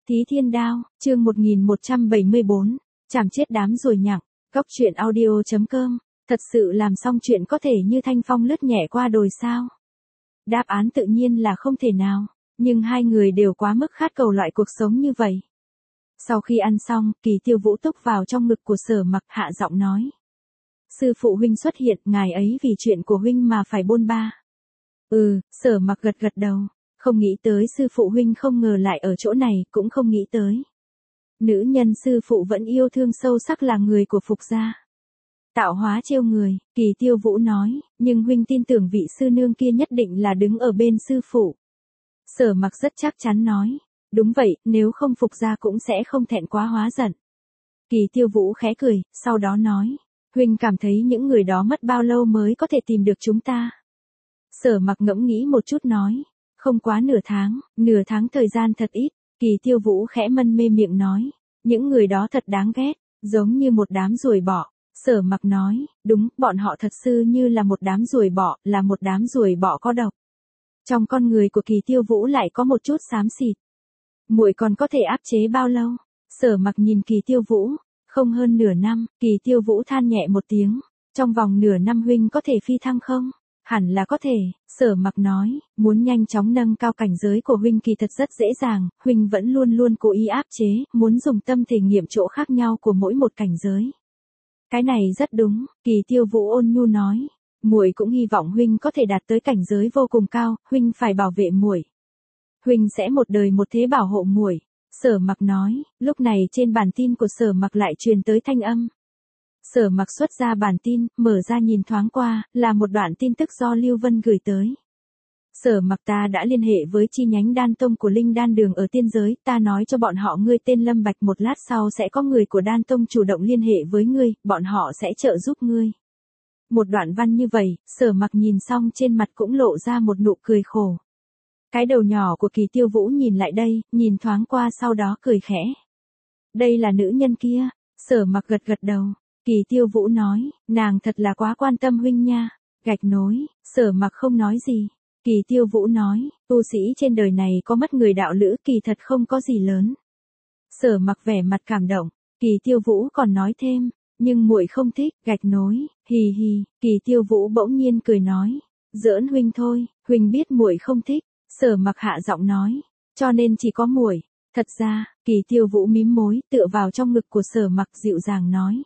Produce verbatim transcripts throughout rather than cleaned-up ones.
Thí Thiên Đao, chương một nghìn một trăm bảy mươi bốn, chảm chết đám ruồi nhặng, góc truyện audio chấm com, thật sự làm xong chuyện có thể như thanh phong lướt nhẹ qua đồi sao? Đáp án tự nhiên là không thể nào, nhưng hai người đều quá mức khát cầu loại cuộc sống như vậy. Sau khi ăn xong, Kỳ Tiêu Vũ túc vào trong ngực của Sở Mặc, hạ giọng nói. Sư phụ huynh xuất hiện, ngài ấy vì chuyện của huynh mà phải bôn ba. Ừ, Sở Mặc gật gật đầu. Không nghĩ tới sư phụ huynh không ngờ lại ở chỗ này, cũng không nghĩ tới. Nữ nhân sư phụ vẫn yêu thương sâu sắc là người của Phục gia. Tạo hóa trêu người, Kỳ Tiêu Vũ nói, nhưng huynh tin tưởng vị sư nương kia nhất định là đứng ở bên sư phụ. Sở Mặc rất chắc chắn nói, đúng vậy, nếu không Phục gia cũng sẽ không thẹn quá hóa giận. Kỳ Tiêu Vũ khẽ cười, sau đó nói, huynh cảm thấy những người đó mất bao lâu mới có thể tìm được chúng ta? Sở Mặc ngẫm nghĩ một chút nói. Không quá nửa tháng, nửa tháng thời gian thật ít, Kỳ Tiêu Vũ khẽ mân mê miệng nói, những người đó thật đáng ghét, giống như một đám ruồi bọ. Sở Mặc nói, đúng, bọn họ thật sự như là một đám ruồi bọ, là một đám ruồi bọ có độc. Trong con người của Kỳ Tiêu Vũ lại có một chút xám xịt. Muội còn có thể áp chế bao lâu? Sở Mặc nhìn Kỳ Tiêu Vũ, không hơn nửa năm, Kỳ Tiêu Vũ than nhẹ một tiếng, trong vòng nửa năm huynh có thể phi thăng không? Hẳn là có thể, Sở Mặc nói, muốn nhanh chóng nâng cao cảnh giới của huynh kỳ thật rất dễ dàng, huynh vẫn luôn luôn cố ý áp chế, muốn dùng tâm thể nghiệm chỗ khác nhau của mỗi một cảnh giới. Cái này rất đúng, Kỳ Tiêu Vũ ôn nhu nói, muội cũng hy vọng huynh có thể đạt tới cảnh giới vô cùng cao, huynh phải bảo vệ muội. Huynh sẽ một đời một thế bảo hộ muội. Sở Mặc nói, lúc này trên bản tin của Sở Mặc lại truyền tới thanh âm. Sở Mặc xuất ra bản tin, mở ra nhìn thoáng qua, là một đoạn tin tức do Lưu Vân gửi tới. Sở Mặc, ta đã liên hệ với chi nhánh đan tông của Linh Đan Đường ở tiên giới, ta nói cho bọn họ ngươi tên Lâm Bạch, một lát sau sẽ có người của đan tông chủ động liên hệ với ngươi, bọn họ sẽ trợ giúp ngươi. Một đoạn văn như vậy, Sở Mặc nhìn xong trên mặt cũng lộ ra một nụ cười khổ. Cái đầu nhỏ của Kỳ Tiêu Vũ nhìn lại đây, nhìn thoáng qua sau đó cười khẽ. Đây là nữ nhân kia, Sở Mặc gật gật đầu. Kỳ Tiêu Vũ nói, nàng thật là quá quan tâm huynh nha. Gạch nối, Sở Mặc không nói gì. Kỳ Tiêu Vũ nói, tu sĩ trên đời này có mất người đạo lữ kỳ thật không có gì lớn. Sở Mặc vẻ mặt cảm động. Kỳ Tiêu Vũ còn nói thêm, nhưng muội không thích. Gạch nối, hì hì. Kỳ Tiêu Vũ bỗng nhiên cười nói, giỡn huynh thôi, huynh biết muội không thích. Sở Mặc hạ giọng nói, cho nên chỉ có muội. Thật ra, Kỳ Tiêu Vũ mím môi, tựa vào trong ngực của Sở Mặc dịu dàng nói.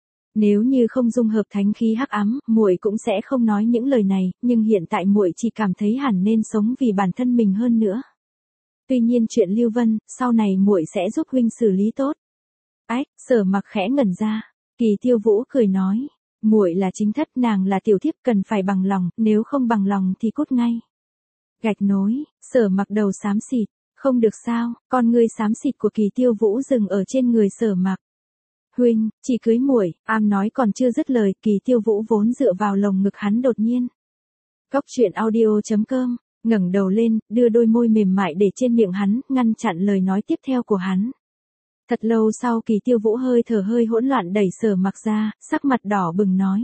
Nếu như không dung hợp thánh khí hắc ám, muội cũng sẽ không nói những lời này, nhưng hiện tại muội chỉ cảm thấy hẳn nên sống vì bản thân mình hơn nữa. Tuy nhiên chuyện Lưu Vân, sau này muội sẽ giúp huynh xử lý tốt. Ách, Sở Mặc khẽ ngẩn ra. Kỳ Tiêu Vũ cười nói, muội là chính thất, nàng là tiểu thiếp, cần phải bằng lòng, nếu không bằng lòng thì cút ngay. Gạch nối, Sở Mặc đầu xám xịt, không được sao? Con ngươi xám xịt của Kỳ Tiêu Vũ dừng ở trên người Sở Mặc. Huynh, chỉ cưới muội, am nói còn chưa dứt lời, Kỳ Tiêu Vũ vốn dựa vào lồng ngực hắn đột nhiên. Góc truyện audio chấm com, ngẩng đầu lên, đưa đôi môi mềm mại để trên miệng hắn, ngăn chặn lời nói tiếp theo của hắn. Thật lâu sau Kỳ Tiêu Vũ hơi thở hơi hỗn loạn đẩy Sở Mặc ra, sắc mặt đỏ bừng nói.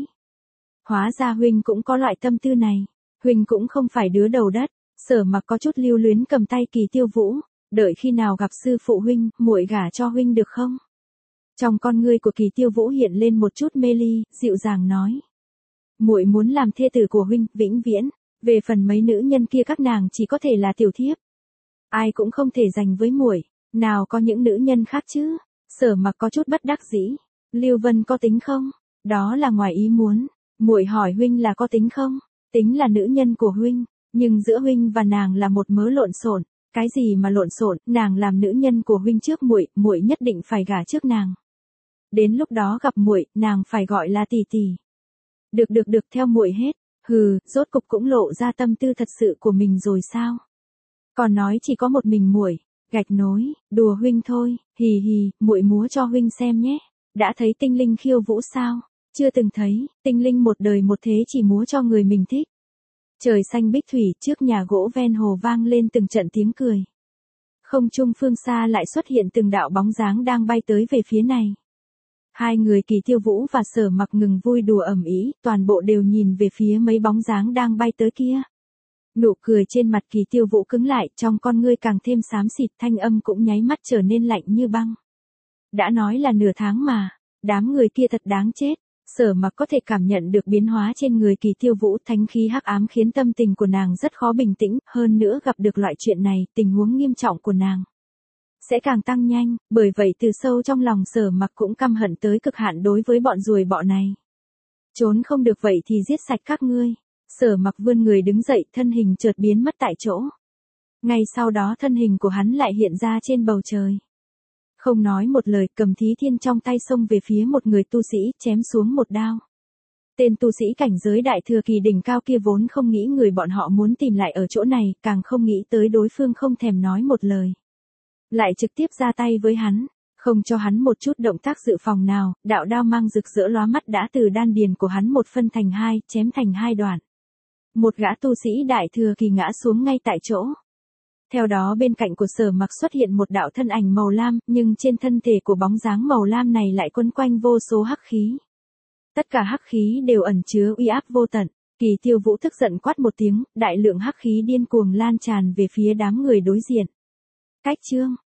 Hóa ra huynh cũng có loại tâm tư này, huynh cũng không phải đứa đầu đất. Sở Mặc có chút lưu luyến cầm tay Kỳ Tiêu Vũ, đợi khi nào gặp sư phụ huynh, muội gả cho huynh được không? Trong con ngươi của Kỳ Tiêu Vũ hiện lên một chút mê ly, dịu dàng nói. Muội muốn làm thê tử của huynh, vĩnh viễn, về phần mấy nữ nhân kia các nàng chỉ có thể là tiểu thiếp. Ai cũng không thể giành với muội, nào có những nữ nhân khác chứ? Sở Mặc có chút bất đắc dĩ. Lưu Vân có tính không? Đó là ngoài ý muốn. Muội hỏi huynh là có tính không? Tính là nữ nhân của huynh, nhưng giữa huynh và nàng là một mớ lộn xộn. Cái gì mà lộn xộn? Nàng làm nữ nhân của huynh trước muội, muội nhất định phải gả trước nàng. Đến lúc đó gặp muội, nàng phải gọi là tỷ tỷ. Được được được, theo muội hết. Hừ, rốt cục cũng lộ ra tâm tư thật sự của mình rồi sao? Còn nói chỉ có một mình muội. Gạch nối, đùa huynh thôi, hì hì, muội múa cho huynh xem nhé. Đã thấy tinh linh khiêu vũ sao? Chưa từng thấy, tinh linh một đời một thế chỉ múa cho người mình thích. Trời xanh bích thủy, trước nhà gỗ ven hồ vang lên từng trận tiếng cười. Không trung phương xa lại xuất hiện từng đạo bóng dáng đang bay tới về phía này. Hai người Kỳ Tiêu Vũ và Sở Mặc ngừng vui đùa ầm ĩ, toàn bộ đều nhìn về phía mấy bóng dáng đang bay tới kia. Nụ cười trên mặt Kỳ Tiêu Vũ cứng lại, trong con ngươi càng thêm xám xịt, thanh âm cũng nháy mắt trở nên lạnh như băng. Đã nói là nửa tháng mà, đám người kia thật đáng chết. Sở Mặc có thể cảm nhận được biến hóa trên người Kỳ Tiêu Vũ, thánh khí hắc ám khiến tâm tình của nàng rất khó bình tĩnh, hơn nữa gặp được loại chuyện này, tình huống nghiêm trọng của nàng sẽ càng tăng nhanh, bởi vậy từ sâu trong lòng Sở Mặc cũng căm hận tới cực hạn đối với bọn ruồi bọ này. Trốn không được vậy thì giết sạch các ngươi. Sở Mặc vươn người đứng dậy, thân hình chợt biến mất tại chỗ. Ngay sau đó thân hình của hắn lại hiện ra trên bầu trời. Không nói một lời, cầm Thí Thiên trong tay xông về phía một người tu sĩ, chém xuống một đao. Tên tu sĩ cảnh giới đại thừa kỳ đỉnh cao kia vốn không nghĩ người bọn họ muốn tìm lại ở chỗ này, càng không nghĩ tới đối phương không thèm nói một lời, lại trực tiếp ra tay với hắn, không cho hắn một chút động tác dự phòng nào, đạo đao mang rực rỡ lóa mắt đã từ đan điền của hắn một phân thành hai, chém thành hai đoạn. Một gã tu sĩ đại thừa kỳ ngã xuống ngay tại chỗ. Theo đó bên cạnh của Sở Mặc xuất hiện một đạo thân ảnh màu lam, nhưng trên thân thể của bóng dáng màu lam này lại quấn quanh vô số hắc khí. Tất cả hắc khí đều ẩn chứa uy áp vô tận. Kỳ Tiêu Vũ tức giận quát một tiếng, đại lượng hắc khí điên cuồng lan tràn về phía đám người đối diện. Cách chương